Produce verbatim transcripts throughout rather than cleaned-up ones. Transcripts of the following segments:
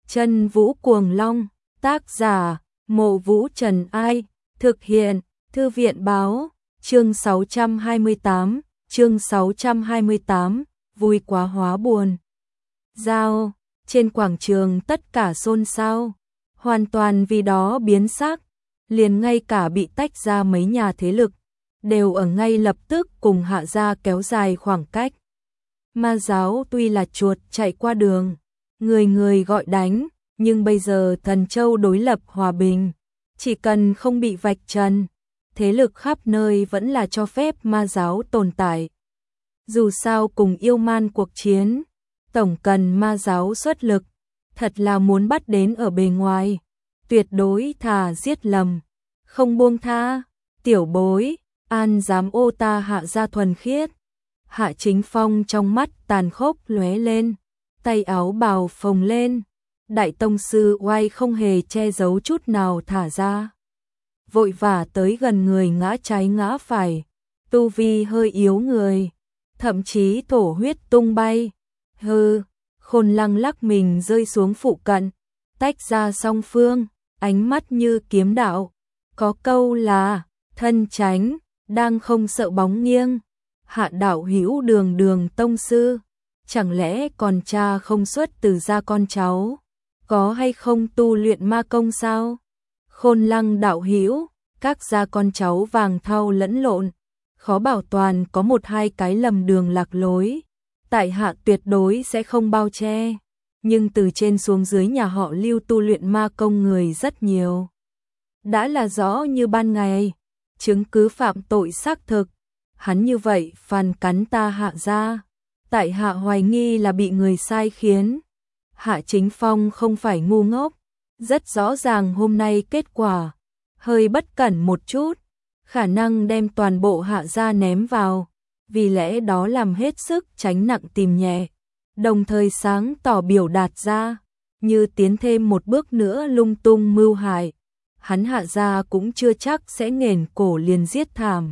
Chân Vũ Cuồng Long, tác giả, Mộ Vũ Trần Ai, thực hiện, Thư viện Báo, chương sáu trăm hai mươi tám, chương sáu trăm hai mươi tám, vui quá hóa buồn. Giao, trên quảng trường tất cả xôn xao, hoàn toàn vì đó biến sắc, liền ngay cả bị tách ra mấy nhà thế lực, đều ở ngay lập tức cùng Hạ gia kéo dài khoảng cách. Ma giáo tuy là chuột chạy qua đường, người người gọi đánh, nhưng bây giờ Thần Châu đối lập hòa bình, chỉ cần không bị vạch trần, thế lực khắp nơi vẫn là cho phép ma giáo tồn tại. Dù sao cùng yêu man cuộc chiến, tổng cần ma giáo xuất lực, thật là muốn bắt đến ở bề ngoài, tuyệt đối thà giết lầm, không buông tha. Tiểu bối, an dám ô ta Hạ gia thuần khiết. Hạ Chính Phong trong mắt tàn khốc lóe lên, tay áo bào phồng lên, đại tông sư oai không hề che giấu chút nào thả ra. Vội vã tới gần người ngã trái ngã phải, tu vi hơi yếu người, thậm chí thổ huyết tung bay. Hừ, Khôn Lăng lắc mình rơi xuống phụ cận, tách ra song phương, ánh mắt như kiếm đạo. Có câu là, thân tránh, đang không sợ bóng nghiêng. Hạ đạo hữu đường đường tông sư, chẳng lẽ còn cha không xuất từ gia con cháu, có hay không tu luyện ma công sao? Khôn Lăng đạo hữu, các gia con cháu vàng thau lẫn lộn, khó bảo toàn có một hai cái lầm đường lạc lối, tại hạ tuyệt đối sẽ không bao che, nhưng từ trên xuống dưới nhà họ Lưu tu luyện ma công người rất nhiều. Đã là rõ như ban ngày, chứng cứ phạm tội xác thực, hắn như vậy phàn cắn ta Hạ gia, tại hạ hoài nghi là bị người sai khiến. Hạ Chính Phong không phải ngu ngốc, rất rõ ràng hôm nay kết quả, hơi bất cẩn một chút, khả năng đem toàn bộ Hạ gia ném vào, vì lẽ đó làm hết sức tránh nặng tìm nhẹ, đồng thời sáng tỏ biểu đạt ra, như tiến thêm một bước nữa lung tung mưu hại, hắn Hạ gia cũng chưa chắc sẽ nghển cổ liền giết thảm,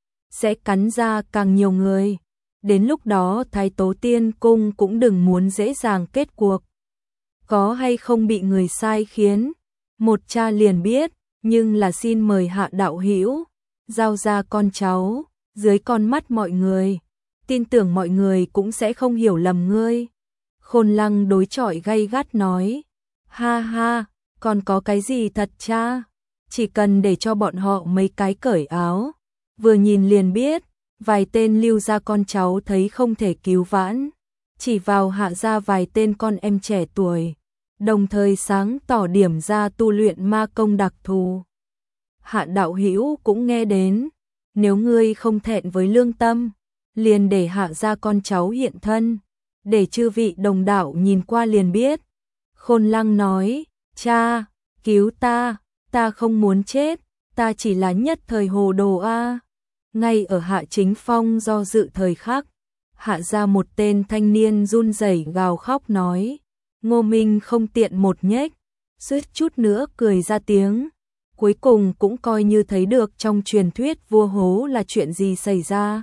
sẽ cắn ra càng nhiều người, đến lúc đó Thái Tố Tiên Cung cũng đừng muốn dễ dàng kết cuộc. Có hay không bị người sai khiến, một cha liền biết, nhưng là xin mời Hạ đạo hữu giao ra con cháu, dưới con mắt mọi người, tin tưởng mọi người cũng sẽ không hiểu lầm ngươi. Khôn Lăng đối chọi gay gắt nói, ha ha, còn có cái gì thật cha, chỉ cần để cho bọn họ mấy cái cởi áo, vừa nhìn liền biết, vài tên Lưu gia con cháu thấy không thể cứu vãn, chỉ vào Hạ gia vài tên con em trẻ tuổi, đồng thời sáng tỏ điểm ra tu luyện ma công đặc thù. Hạ đạo hữu cũng nghe đến, nếu ngươi không thẹn với lương tâm, liền để Hạ gia con cháu hiện thân, để chư vị đồng đạo nhìn qua liền biết. Khôn Lăng nói, cha, cứu ta, ta không muốn chết, ta chỉ là nhất thời hồ đồ a. Ngay ở Hạ Chính Phong do dự thời khắc, Hạ ra một tên thanh niên run rẩy gào khóc nói, Ngô Minh không tiện một nhếch, suýt chút nữa cười ra tiếng, cuối cùng cũng coi như thấy được trong truyền thuyết vua hố là chuyện gì xảy ra.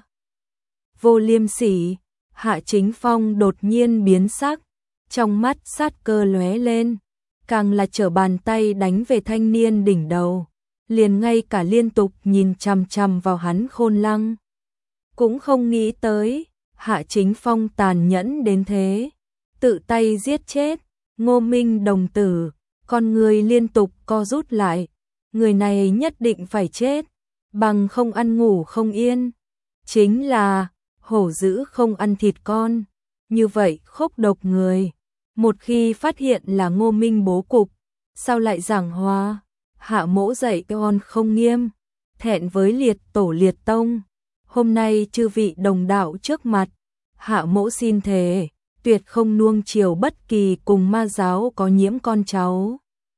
Vô liêm sỉ, Hạ Chính Phong đột nhiên biến sắc, trong mắt sát cơ lóe lên, càng là trở bàn tay đánh về thanh niên đỉnh đầu, liền ngay cả liên tục nhìn chằm chằm vào hắn Khôn Lăng. Cũng không nghĩ tới, Hạ Chính Phong tàn nhẫn đến thế, tự tay giết chết, Ngô Minh đồng tử, con người liên tục co rút lại, người này nhất định phải chết, bằng không ăn ngủ không yên. Chính là, hổ dữ không ăn thịt con, như vậy khốc độc người, một khi phát hiện là Ngô Minh bố cục, sao lại giảng hòa? Hạ mỗ dạy con không nghiêm, thẹn với liệt tổ liệt tông, hôm nay chư vị đồng đạo trước mặt, hạ mỗ xin thề, tuyệt không nuông chiều bất kỳ cùng ma giáo có nhiễm con cháu.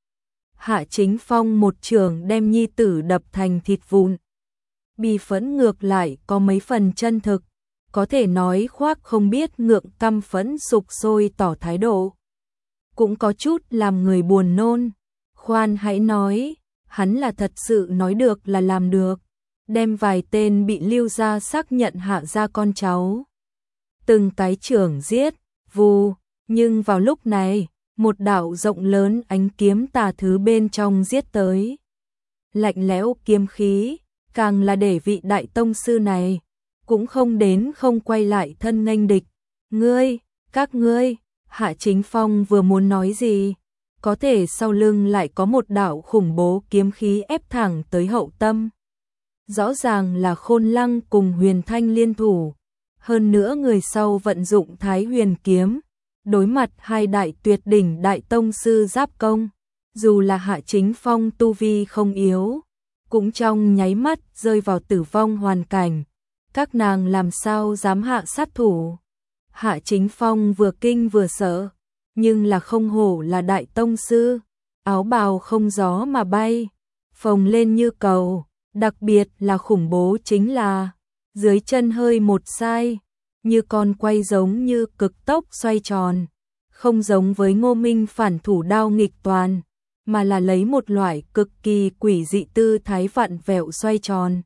Hạ Chính Phong một trường đem nhi tử đập thành thịt vụn, bi phẫn ngược lại có mấy phần chân thực, có thể nói khoác không biết ngượng căm phẫn sục sôi tỏ thái độ, cũng có chút làm người buồn nôn. Khoan hãy nói, hắn là thật sự nói được là làm được, đem vài tên bị Lưu gia xác nhận Hạ gia con cháu, từng cái trưởng giết, vù, nhưng vào lúc này, một đạo rộng lớn ánh kiếm tà thứ bên trong giết tới. Lạnh lẽo kiếm khí, càng là để vị đại tông sư này cũng không đến không quay lại thân nghênh địch. Ngươi, các ngươi, Hạ Chính Phong vừa muốn nói gì, có thể sau lưng lại có một đạo khủng bố kiếm khí ép thẳng tới hậu tâm. Rõ ràng là Khôn Lăng cùng Huyền Thanh liên thủ, hơn nữa người sau vận dụng Thái Huyền kiếm, đối mặt hai đại tuyệt đỉnh đại tông sư giáp công, dù là Hạ Chính Phong tu vi không yếu, cũng trong nháy mắt rơi vào tử vong hoàn cảnh. Các nàng làm sao dám hạ sát thủ? Hạ Chính Phong vừa kinh vừa sợ, nhưng là không hổ là đại tông sư, áo bào không gió mà bay, phồng lên như cầu, đặc biệt là khủng bố chính là dưới chân hơi một sai, như con quay giống như cực tốc xoay tròn, không giống với Ngô Minh phản thủ đao nghịch toàn, mà là lấy một loại cực kỳ quỷ dị tư thái vặn vẹo xoay tròn.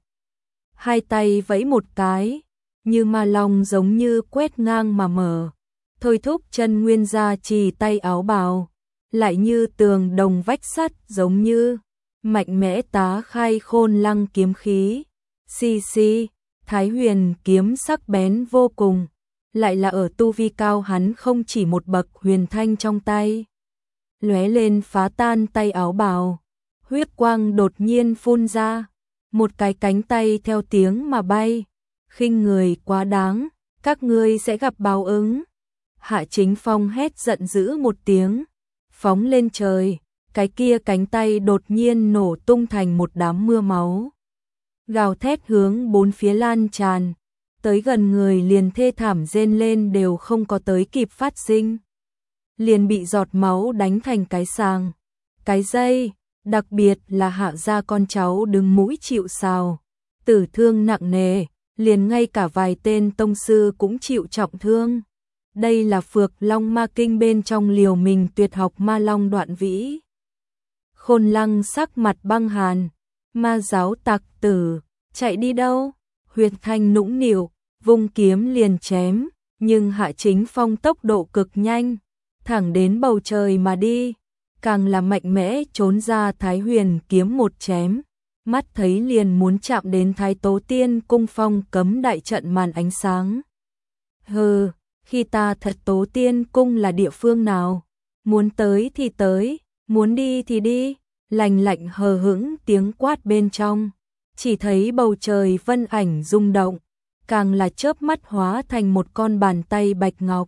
Hai tay vẫy một cái, như ma long giống như quét ngang mà mở, thôi thúc chân nguyên ra trì tay áo bào, lại như tường đồng vách sắt giống như mạnh mẽ tá khai Khôn Lăng kiếm khí. Xì xì, Thái Huyền kiếm sắc bén vô cùng, lại là ở tu vi cao hắn không chỉ một bậc huyền thanh trong tay. Lóe lên phá tan tay áo bào, huyết quang đột nhiên phun ra, một cái cánh tay theo tiếng mà bay, khinh người quá đáng, các ngươi sẽ gặp báo ứng. Hạ Chính Phong hét giận dữ một tiếng, phóng lên trời, cái kia cánh tay đột nhiên nổ tung thành một đám mưa máu. Gào thét hướng bốn phía lan tràn, tới gần người liền thê thảm rên lên đều không có tới kịp phát sinh. Liền bị giọt máu đánh thành cái sàng, cái dây, đặc biệt là Hạ gia con cháu đứng mũi chịu sào, tử thương nặng nề, liền ngay cả vài tên tông sư cũng chịu trọng thương. Đây là Phược Long Ma Kinh bên trong liều mình tuyệt học Ma Long Đoạn Vĩ. Khôn Lăng sắc mặt băng hàn, ma giáo tặc tử, chạy đi đâu? Huyền Thanh nũng nịu, vung kiếm liền chém, nhưng Hạ Chính Phong tốc độ cực nhanh, thẳng đến bầu trời mà đi, càng là mạnh mẽ trốn ra Thái Huyền kiếm một chém, mắt thấy liền muốn chạm đến Thái Tố Tiên cung phong cấm đại trận màn ánh sáng. Hừ, khi ta thật Tố Tiên cung là địa phương nào? Muốn tới thì tới, muốn đi thì đi, lành lạnh hờ hững tiếng quát bên trong, chỉ thấy bầu trời vân ảnh rung động, càng là chớp mắt hóa thành một con bàn tay bạch ngọc.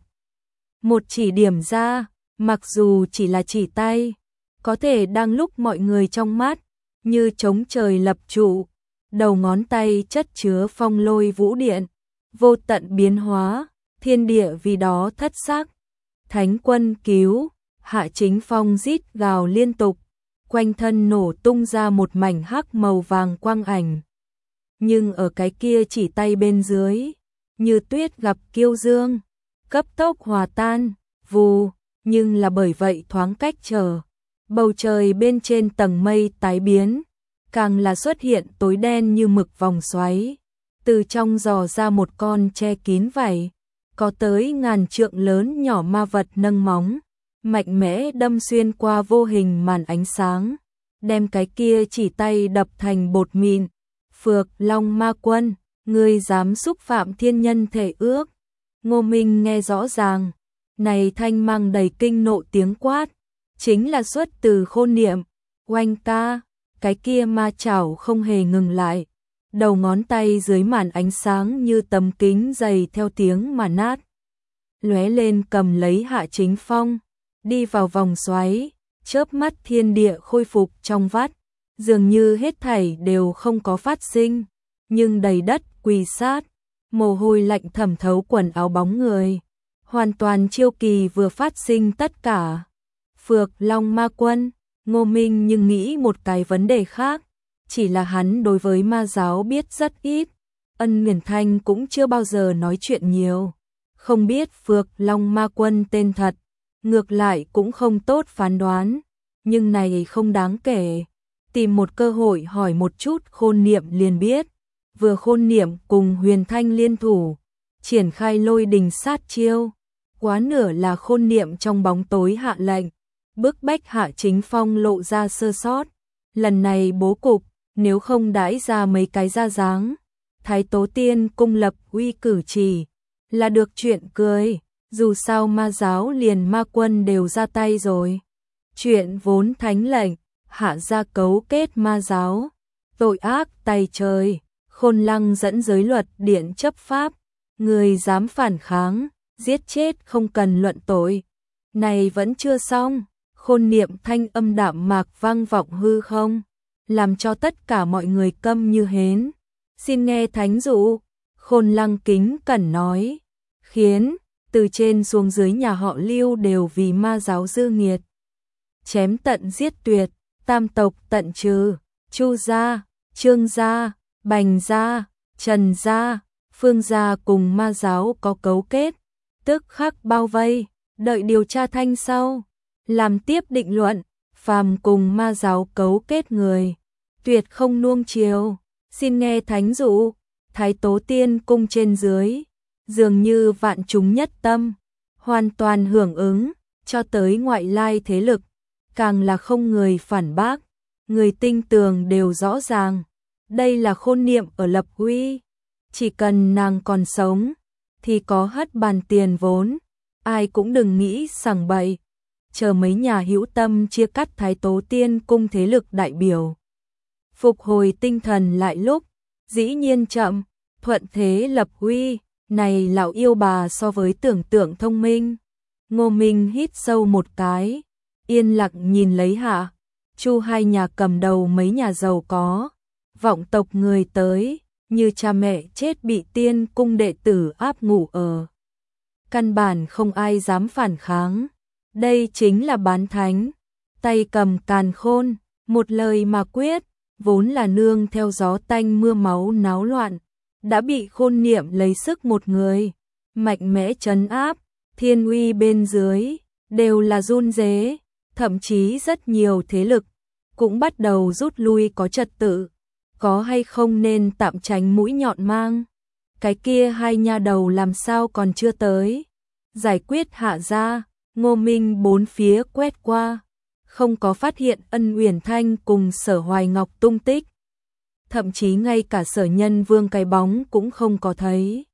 Một chỉ điểm ra, mặc dù chỉ là chỉ tay, có thể đang lúc mọi người trong mắt, như trống trời lập trụ, đầu ngón tay chất chứa phong lôi vũ điện, vô tận biến hóa, thiên địa vì đó thất sắc. Thánh quân cứu, Hạ Chính Phong rít gào liên tục, quanh thân nổ tung ra một mảnh hắc màu vàng quang ảnh. Nhưng ở cái kia chỉ tay bên dưới, như tuyết gặp kiêu dương, cấp tốc hòa tan, vù, nhưng là bởi vậy thoáng cách chờ. Bầu trời bên trên tầng mây tái biến, càng là xuất hiện tối đen như mực vòng xoáy, từ trong dò ra một con che kín vảy, có tới ngàn trượng lớn nhỏ ma vật nâng móng, mạnh mẽ đâm xuyên qua vô hình màn ánh sáng, đem cái kia chỉ tay đập thành bột mịn. Phược Long Ma Quân, ngươi dám xúc phạm thiên nhân thể ước? Ngô Minh nghe rõ ràng, này thanh mang đầy kinh nộ tiếng quát, chính là xuất từ Khôn Niệm. Oanh ca, cái kia ma chảo không hề ngừng lại, đầu ngón tay dưới màn ánh sáng như tấm kính dày theo tiếng mà nát, lóe lên cầm lấy Hạ Chính Phong, đi vào vòng xoáy, chớp mắt thiên địa khôi phục trong vắt, dường như hết thảy đều không có phát sinh, nhưng đầy đất quỳ sát, mồ hôi lạnh thẩm thấu quần áo bóng người, hoàn toàn chiêu kỳ vừa phát sinh tất cả. Phược Long Ma Quân, Ngô Minh nhưng nghĩ một cái vấn đề khác, chỉ là hắn đối với ma giáo biết rất ít, Ân Nguyền Thanh cũng chưa bao giờ nói chuyện nhiều, không biết Phược Long Ma Quân tên thật, ngược lại cũng không tốt phán đoán, nhưng này không đáng kể, tìm một cơ hội hỏi một chút Khôn Niệm liền biết, vừa Khôn Niệm cùng Huyền Thanh liên thủ, triển khai lôi đình sát chiêu, quá nửa là Khôn Niệm trong bóng tối hạ lệnh, bức bách Hạ Chính Phong lộ ra sơ sót. Lần này bố cục, nếu không đãi ra mấy cái ra dáng, Thái Tố Tiên cung lập uy cử chỉ, là được chuyện cười, dù sao ma giáo liền ma quân đều ra tay rồi. Chuyện vốn thánh lệnh, hạ ra cấu kết ma giáo, tội ác tày trời, Khôn Lăng dẫn giới luật điện chấp pháp, người dám phản kháng, giết chết không cần luận tội. Này vẫn chưa xong, Khôn Niệm thanh âm đạm mạc vang vọng hư không, làm cho tất cả mọi người câm như hến. Xin nghe thánh dụ. Khôn Lăng kính cẩn nói, khiến từ trên xuống dưới nhà họ Lưu đều vì ma giáo dư nghiệt, chém tận giết tuyệt, tam tộc tận trừ, Chu gia, Trương gia, Bành gia, Trần gia, Phương gia cùng ma giáo có cấu kết, tức khắc bao vây, đợi điều tra thanh sau, làm tiếp định luận. Phàm cùng ma giáo cấu kết người, tuyệt không nuông chiều. Xin nghe thánh dụ. Thái Tố Tiên cung trên dưới, dường như vạn chúng nhất tâm, hoàn toàn hưởng ứng, cho tới ngoại lai thế lực, càng là không người phản bác, người tinh tường đều rõ ràng. Đây là Khôn Niệm ở lập uy, chỉ cần nàng còn sống, thì có hất bàn tiền vốn, ai cũng đừng nghĩ sằng bậy. Chờ mấy nhà hữu tâm chia cắt Thái Tố Tiên cung thế lực đại biểu, phục hồi tinh thần lại lúc, dĩ nhiên chậm, thuận thế lập uy. Này lão yêu bà so với tưởng tượng thông minh. Ngô Minh hít sâu một cái, yên lặng nhìn lấy Hạ Chu hai nhà cầm đầu mấy nhà giàu có, vọng tộc người tới, như cha mẹ chết bị tiên cung đệ tử áp ngủ ở. Căn bản không ai dám phản kháng. Đây chính là bán thánh, tay cầm càn khôn, một lời mà quyết, vốn là nương theo gió tanh mưa máu náo loạn, đã bị Khôn Niệm lấy sức một người, mạnh mẽ trấn áp, thiên uy bên dưới, đều là run rế, thậm chí rất nhiều thế lực, cũng bắt đầu rút lui có trật tự, có hay không nên tạm tránh mũi nhọn mang. Cái kia hai nha đầu làm sao còn chưa tới, giải quyết Hạ gia. Ngô Minh bốn phía quét qua, không có phát hiện Ân Uyển Thanh cùng Sở Hoài Ngọc tung tích. Thậm chí ngay cả Sở Nhân Vương cái bóng cũng không có thấy.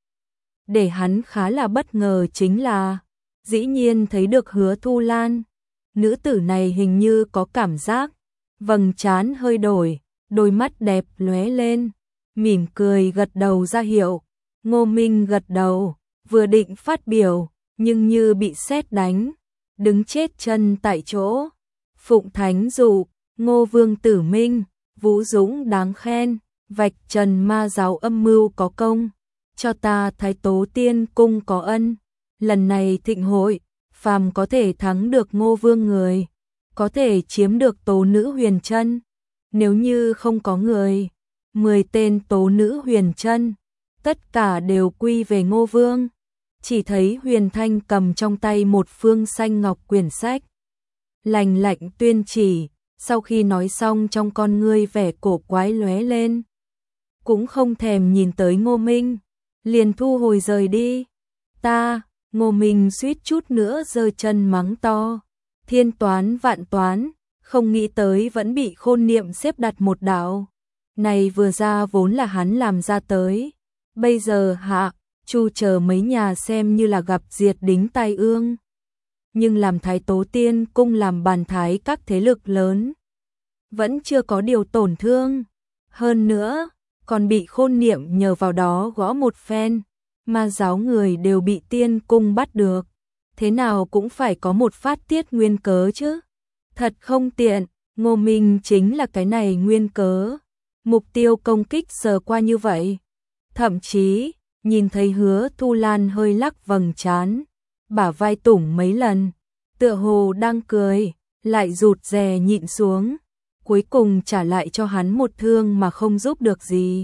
Để hắn khá là bất ngờ chính là, dĩ nhiên thấy được Hứa Thu Lan. Nữ tử này hình như có cảm giác, vầng trán hơi đổi, đôi mắt đẹp lóe lên, mỉm cười gật đầu ra hiệu. Ngô Minh gật đầu, vừa định phát biểu, nhưng như bị sét đánh, đứng chết chân tại chỗ. Phụng thánh dụ, Ngô Vương Tử Minh, Vũ Dũng đáng khen, vạch trần ma giáo âm mưu có công, cho ta Thái Tố Tiên cung có ân. Lần này thịnh hội, phàm có thể thắng được Ngô Vương người, có thể chiếm được tố nữ huyền chân. Nếu như không có người, mười tên tố nữ huyền chân, tất cả đều quy về Ngô Vương. Chỉ thấy Huyền Thanh cầm trong tay một phương xanh ngọc quyển sách, lành lạnh tuyên chỉ, sau khi nói xong trong con ngươi vẻ cổ quái lóe lên, cũng không thèm nhìn tới Ngô Minh, liền thu hồi rời đi. Ta, Ngô Minh suýt chút nữa giơ chân mắng to, thiên toán vạn toán, không nghĩ tới vẫn bị Khôn Niệm xếp đặt một đạo. Này vừa ra vốn là hắn làm ra tới, bây giờ Hạ Chu chờ mấy nhà xem như là gặp diệt đính tai ương. Nhưng làm Thái Tố Tiên cung làm bàn thái các thế lực lớn, vẫn chưa có điều tổn thương. Hơn nữa, còn bị Khôn Niệm nhờ vào đó gõ một phen, ma giáo người đều bị tiên cung bắt được. Thế nào cũng phải có một phát tiết nguyên cớ chứ. Thật không tiện, Ngô Minh chính là cái này nguyên cớ. Mục tiêu công kích sờ qua như vậy. Thậm chí, nhìn thấy Hứa Thu Lan hơi lắc vầng trán, bả vai tủng mấy lần, tựa hồ đang cười, lại rụt rè nhịn xuống, cuối cùng trả lại cho hắn một thương mà không giúp được gì.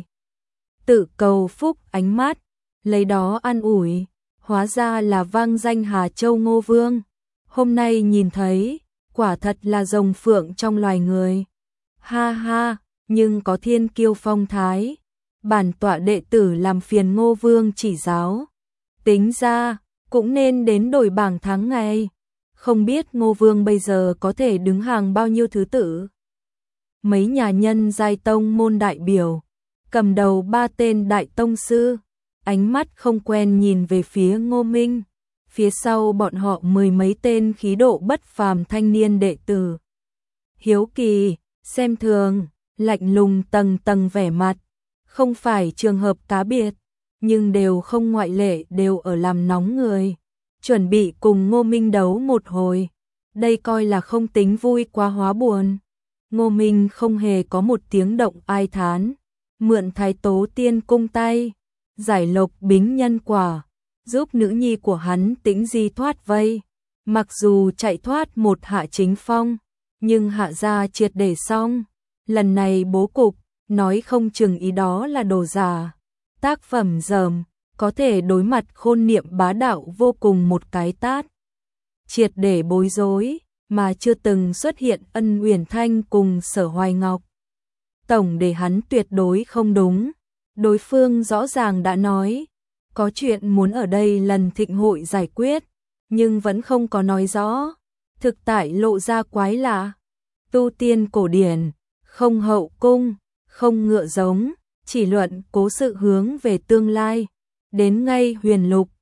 Tự cầu phúc ánh mắt, lấy đó an ủi, hóa ra là vang danh Hà Châu Ngô Vương. Hôm nay nhìn thấy, quả thật là rồng phượng trong loài người. Ha ha, nhưng có thiên kiêu phong thái. Bản tọa đệ tử làm phiền Ngô Vương chỉ giáo. Tính ra, cũng nên đến đổi bảng tháng ngày. Không biết Ngô Vương bây giờ có thể đứng hàng bao nhiêu thứ tự. Mấy nhà nhân giai tông môn đại biểu, cầm đầu ba tên đại tông sư, ánh mắt không quen nhìn về phía Ngô Minh. Phía sau bọn họ mười mấy tên khí độ bất phàm thanh niên đệ tử. Hiếu kỳ, xem thường, lạnh lùng tầng tầng vẻ mặt, không phải trường hợp cá biệt, nhưng đều không ngoại lệ đều ở làm nóng người, chuẩn bị cùng Ngô Minh đấu một hồi. Đây coi là không tính vui quá hóa buồn. Ngô Minh không hề có một tiếng động ai thán, mượn Thái Tố Tiên cung tay, giải lộc bính nhân quả, giúp nữ nhi của hắn Tĩnh Di thoát vây. Mặc dù chạy thoát một Hạ Chính Phong, nhưng Hạ gia triệt để xong. Lần này bố cục, nói không chừng ý đó là đồ giả. Tác phẩm dởm, có thể đối mặt Khôn Niệm bá đạo vô cùng một cái tát. Triệt để bối rối, mà chưa từng xuất hiện Ân Uyển Thanh cùng Sở Hoài Ngọc. Tổng để hắn tuyệt đối không đúng. Đối phương rõ ràng đã nói, có chuyện muốn ở đây lần thịnh hội giải quyết, nhưng vẫn không có nói rõ. Thực tại lộ ra quái lạ. Tu tiên cổ điển, không hậu cung, không ngựa giống, chỉ luận cố sự hướng về tương lai. Đến ngay huyền lục,